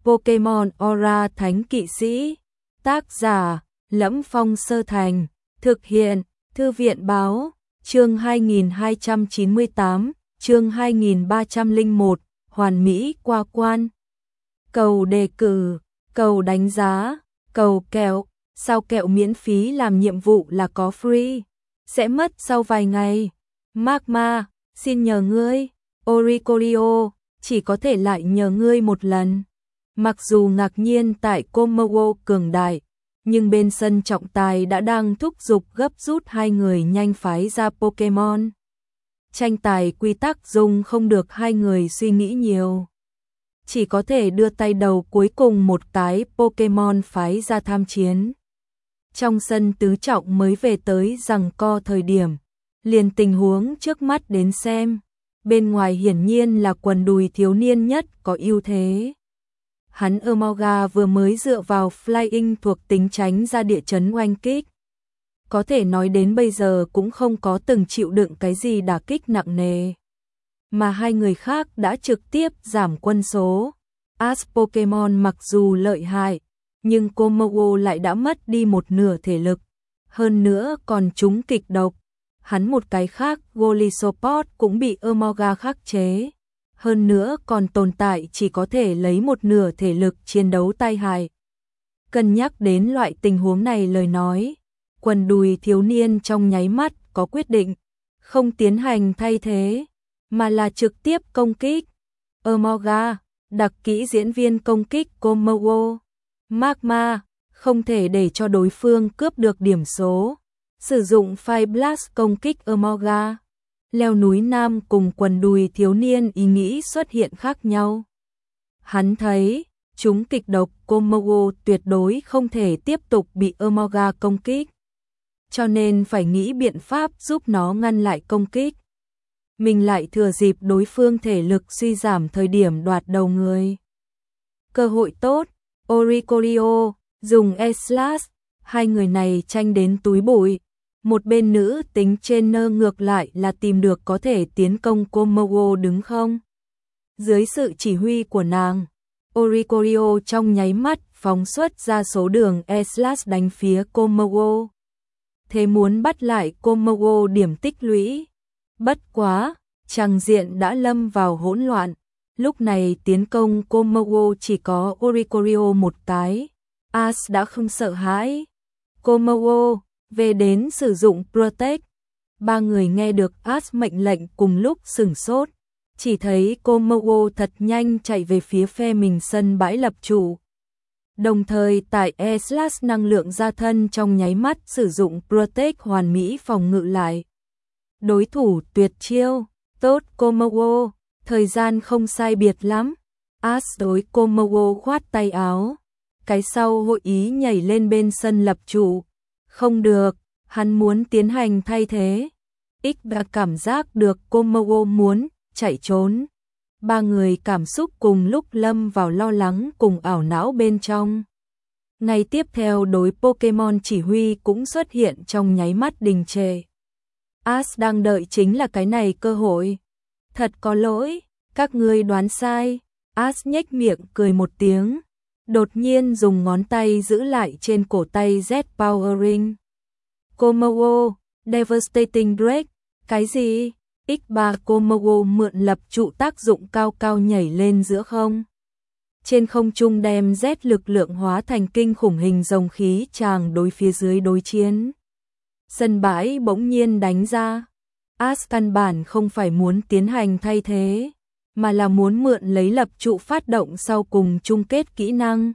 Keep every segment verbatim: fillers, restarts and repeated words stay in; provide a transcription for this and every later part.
Pokemon Aura Thánh Kỵ Sĩ. Tác giả: Lẫm Phong Sơ Thành. Thực hiện: Thư viện Báo. Chương hai nghìn hai trăm chín mươi tám, chương hai nghìn ba trăm lẻ một, hoàn mỹ qua quan. Cầu đề cử, cầu đánh giá, cầu kẹo, sao kẹo miễn phí làm nhiệm vụ là có free, sẽ mất sau vài ngày. Magma, xin nhờ ngươi. Oricorio, chỉ có thể lại nhờ ngươi một lần. Mặc dù ngạc nhiên tại Komodo cường đại, nhưng bên sân trọng tài đã đang thúc giục gấp rút hai người nhanh phái ra Pokemon. Tranh tài quy tắc dùng không được hai người suy nghĩ nhiều. Chỉ có thể đưa tay đầu cuối cùng một cái Pokemon phái ra tham chiến. Trong sân tứ trọng mới về tới giằng co thời điểm, liền tình huống trước mắt đến xem. Bên ngoài hiển nhiên là quần đùi thiếu niên nhất có ưu thế. Hắn Umoga vừa mới dựa vào Flying thuộc tính tránh ra địa chấn oanh kích. Có thể nói đến bây giờ cũng không có từng chịu đựng cái gì đả kích nặng nề. Mà hai người khác đã trực tiếp giảm quân số. As Pokemon mặc dù lợi hại, nhưng Komodo lại đã mất đi một nửa thể lực. Hơn nữa còn trúng kịch độc. Hắn một cái khác, Golisopod cũng bị Umoga khắc chế. Hơn nữa còn tồn tại chỉ có thể lấy một nửa thể lực chiến đấu tai hại. Cân nhắc đến loại tình huống này lời nói, quần đùi thiếu niên trong nháy mắt có quyết định, không tiến hành thay thế, mà là trực tiếp công kích. Umoga, đặc kỹ diễn viên công kích Komodo. Magma, không thể để cho đối phương cướp được điểm số. Sử dụng Fire Blast công kích Umoga. Leo núi nam cùng quần đùi thiếu niên ý nghĩ xuất hiện khác nhau. Hắn thấy, chúng kịch độc Komodo tuyệt đối không thể tiếp tục bị Umoga công kích. Cho nên phải nghĩ biện pháp giúp nó ngăn lại công kích. Mình lại thừa dịp đối phương thể lực suy giảm thời điểm đoạt đầu người. Cơ hội tốt, Oricorio, dùng E-Slash, hai người này tranh đến túi bụi. Một bên nữ tính trainer ngược lại là tìm được có thể tiến công Komodo đứng không. Dưới sự chỉ huy của nàng, Oricorio trong nháy mắt phóng xuất ra số đường E-Slash đánh phía Komodo. Thế muốn bắt lại Komodo điểm tích lũy. Bất quá, tràng diện đã lâm vào hỗn loạn. Lúc này tiến công Komodo chỉ có Oricorio một cái. As đã không sợ hãi. Komodo về đến sử dụng Protect. Ba người nghe được As mệnh lệnh cùng lúc sửng sốt. Chỉ thấy Komodo thật nhanh chạy về phía phe mình sân bãi lập trụ. Đồng thời tại E-Slash năng lượng ra thân trong nháy mắt sử dụng Protect hoàn mỹ phòng ngự lại. Đối thủ tuyệt chiêu, tốt Komodo, thời gian không sai biệt lắm. As đối Komodo khoát tay áo. Cái sau hội ý nhảy lên bên sân lập trụ. Không được, hắn muốn tiến hành thay thế. X đã cảm giác được Komodo muốn chạy trốn. Ba người cảm xúc cùng lúc lâm vào lo lắng cùng ảo não bên trong. Ngày tiếp theo đối Pokemon chỉ huy cũng xuất hiện trong nháy mắt đình trệ. As đang đợi chính là cái này cơ hội. Thật có lỗi, các ngươi đoán sai. As nhếch miệng cười một tiếng. Đột nhiên dùng ngón tay giữ lại trên cổ tay Z Power Ring. Komodo, Devastating Break, cái gì? X ba Komodo mượn lập trụ tác dụng cao cao nhảy lên giữa không. Trên không trung đem Z lực lượng hóa thành kinh khủng hình rồng khí tràng đối phía dưới đối chiến. Sân bãi bỗng nhiên đánh ra. As căn bản không phải muốn tiến hành thay thế, mà là muốn mượn lấy lập trụ phát động sau cùng chung kết kỹ năng.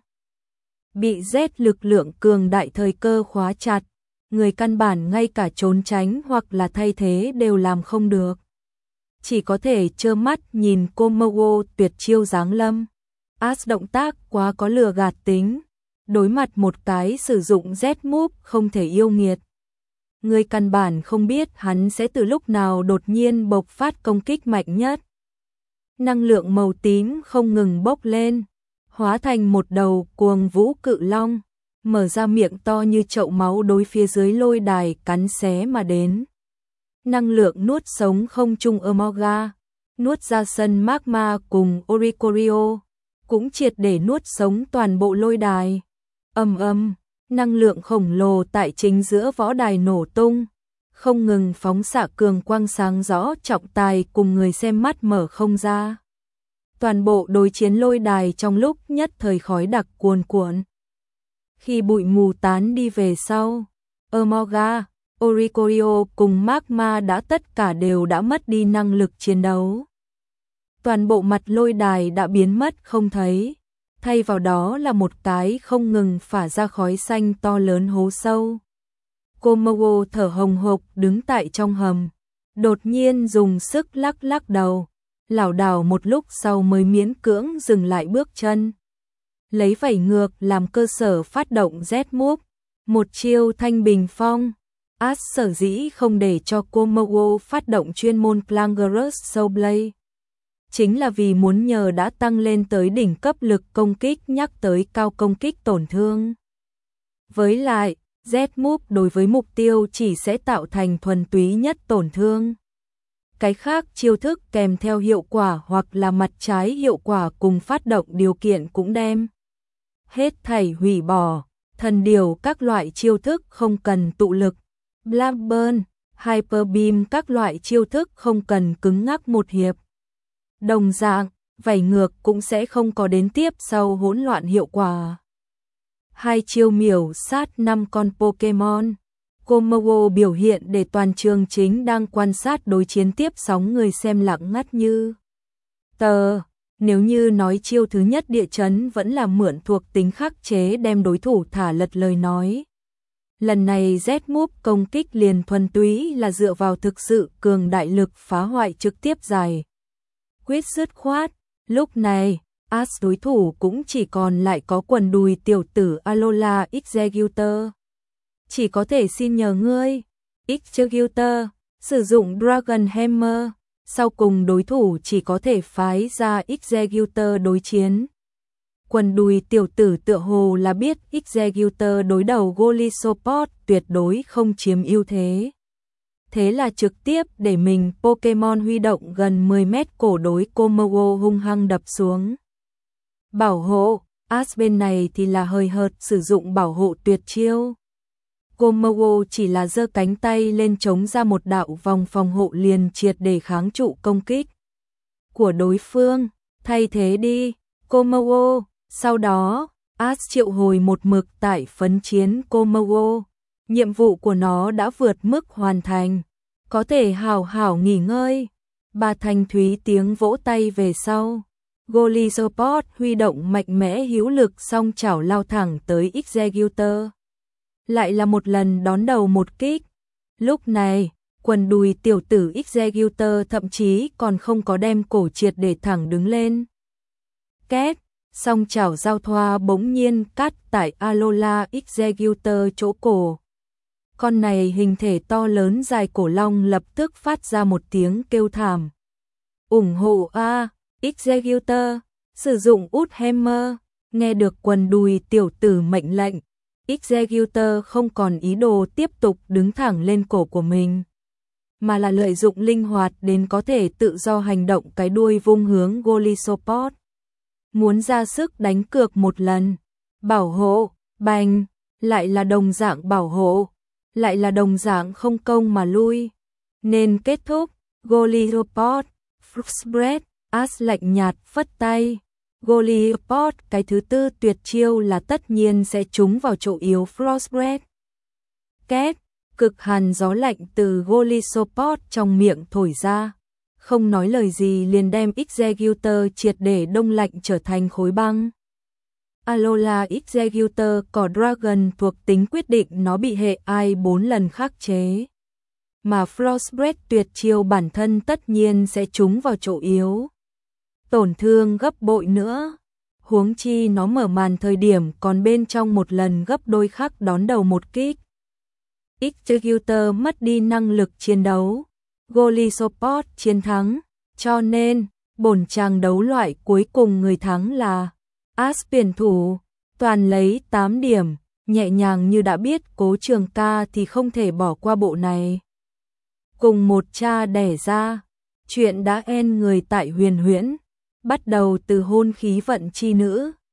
Bị Z lực lượng cường đại thời cơ khóa chặt, người căn bản ngay cả trốn tránh hoặc là thay thế đều làm không được. Chỉ có thể trơ mắt nhìn Komodo tuyệt chiêu giáng lâm. As động tác quá có lừa gạt tính, đối mặt một cái sử dụng Z move không thể yêu nghiệt. Người căn bản không biết hắn sẽ từ lúc nào đột nhiên bộc phát công kích mạnh nhất. Năng lượng màu tím không ngừng bốc lên, hóa thành một đầu cuồng vũ cự long, mở ra miệng to như chậu máu đối phía dưới lôi đài cắn xé mà đến. Năng lượng nuốt sống không trung Umoga, nuốt ra sân Magma cùng Oricorio. cũng triệt để nuốt sống toàn bộ lôi đài. Ầm ầm, năng lượng khổng lồ tại chính giữa võ đài nổ tung, không ngừng phóng xạ cường quang sáng rõ trọng tài cùng người xem mắt mở không ra. Toàn bộ đối chiến lôi đài trong lúc nhất thời khói đặc cuồn cuộn. Khi bụi mù tán đi về sau, Umoga, Oricorio cùng Magma đã tất cả đều đã mất đi năng lực chiến đấu. Toàn bộ mặt lôi đài đã biến mất không thấy, thay vào đó là một cái không ngừng phả ra khói xanh to lớn hố sâu. Komodo thở hồng hộc đứng tại trong hầm, đột nhiên dùng sức lắc lắc đầu, lảo đảo một lúc sau mới miễn cưỡng dừng lại bước chân. Lấy vảy ngược làm cơ sở phát động Z-Move, một chiêu thanh bình phong. As sở dĩ không để cho Komodo phát động chuyên môn Clangorous Soul Blade, chính là vì muốn nhờ đã tăng lên tới đỉnh cấp lực công kích nhắc tới cao công kích tổn thương. Với lại, Z-Move đối với mục tiêu chỉ sẽ tạo thành thuần túy nhất tổn thương. Cái khác chiêu thức kèm theo hiệu quả hoặc là mặt trái hiệu quả cùng phát động điều kiện cũng đem hết thảy hủy bỏ. Thần điều các loại chiêu thức không cần tụ lực, Black Burn, Hyper Beam các loại chiêu thức không cần cứng ngắc một hiệp. Đồng dạng, vảy ngược cũng sẽ không có đến tiếp sau hỗn loạn hiệu quả. Hai chiêu miểu sát năm con Pokemon. Komodo biểu hiện để toàn trường chính đang quan sát đối chiến tiếp sóng người xem lặng ngắt như tờ. Nếu như nói chiêu thứ nhất địa chấn vẫn là mượn thuộc tính khắc chế đem đối thủ thả lật lời nói. Lần này Z-Move công kích liền thuần túy là dựa vào thực sự cường đại lực phá hoại trực tiếp dài. Quyết dứt khoát, lúc này, As đối thủ cũng chỉ còn lại có quần đùi tiểu tử Alola Executor. Chỉ có thể xin nhờ ngươi, Executor, sử dụng Dragon Hammer. Sau cùng đối thủ chỉ có thể phái ra Executor đối chiến. Quần đùi tiểu tử tựa hồ là biết Executor đối đầu Golisopod tuyệt đối không chiếm ưu thế. Thế là trực tiếp để mình Pokemon huy động gần mười mét cổ đối Komodo hung hăng đập xuống. Bảo hộ, As bên này thì là hời hợt sử dụng bảo hộ tuyệt chiêu. Komodo chỉ là giơ cánh tay lên chống ra một đạo vòng phòng hộ liền triệt để kháng trụ công kích của đối phương. Thay thế đi, Komodo. Sau đó, As triệu hồi một mực tại phấn chiến Komodo. Nhiệm vụ của nó đã vượt mức hoàn thành, có thể hào hảo nghỉ ngơi. Bà thanh thúy tiếng vỗ tay về sau. Golisopod huy động mạnh mẽ hữu lực song chảo lao thẳng tới Executor. Lại là một lần đón đầu một kích. Lúc này, quần đùi tiểu tử Executor thậm chí còn không có đem cổ triệt để thẳng đứng lên. Két, song chảo giao thoa bỗng nhiên cắt tại Alola Executor chỗ cổ. Con này hình thể to lớn dài cổ long lập tức phát ra một tiếng kêu thảm. Ủng hộ A, Executor, sử dụng út Hammer. Nghe được quần đùi tiểu tử mệnh lệnh, Executor không còn ý đồ tiếp tục đứng thẳng lên cổ của mình, mà là lợi dụng linh hoạt đến có thể tự do hành động cái đuôi vung hướng Golisopod. Muốn ra sức đánh cược một lần. Bảo hộ, bành, lại là đồng dạng bảo hộ, lại là đồng dạng không công mà lui. Nên kết thúc, Golisopod, Frostbreath, As lạnh nhạt phất tay. Golisopod cái thứ tư tuyệt chiêu là tất nhiên sẽ trúng vào chỗ yếu Frostbreath. Két, cực hàn gió lạnh từ Golisopod trong miệng thổi ra. Không nói lời gì liền đem Executor triệt để đông lạnh trở thành khối băng. Alola Executor có Dragon thuộc tính quyết định nó bị hệ ai bốn lần khắc chế. Mà Frostbreath tuyệt chiêu bản thân tất nhiên sẽ trúng vào chỗ yếu. Tổn thương gấp bội nữa. Huống chi nó mở màn thời điểm còn bên trong một lần gấp đôi khắc đón đầu một kích. Executor mất đi năng lực chiến đấu. Golisopod chiến thắng. Cho nên, bổn chàng đấu loại cuối cùng người thắng là As tuyển thủ. Toàn lấy tám điểm. Nhẹ nhàng như đã biết Cố Trường Ca thì không thể bỏ qua bộ này. Cùng một cha đẻ ra. Chuyện đã end người tại huyền huyễn. bắt đầu từ hôn khí vận chi nữ,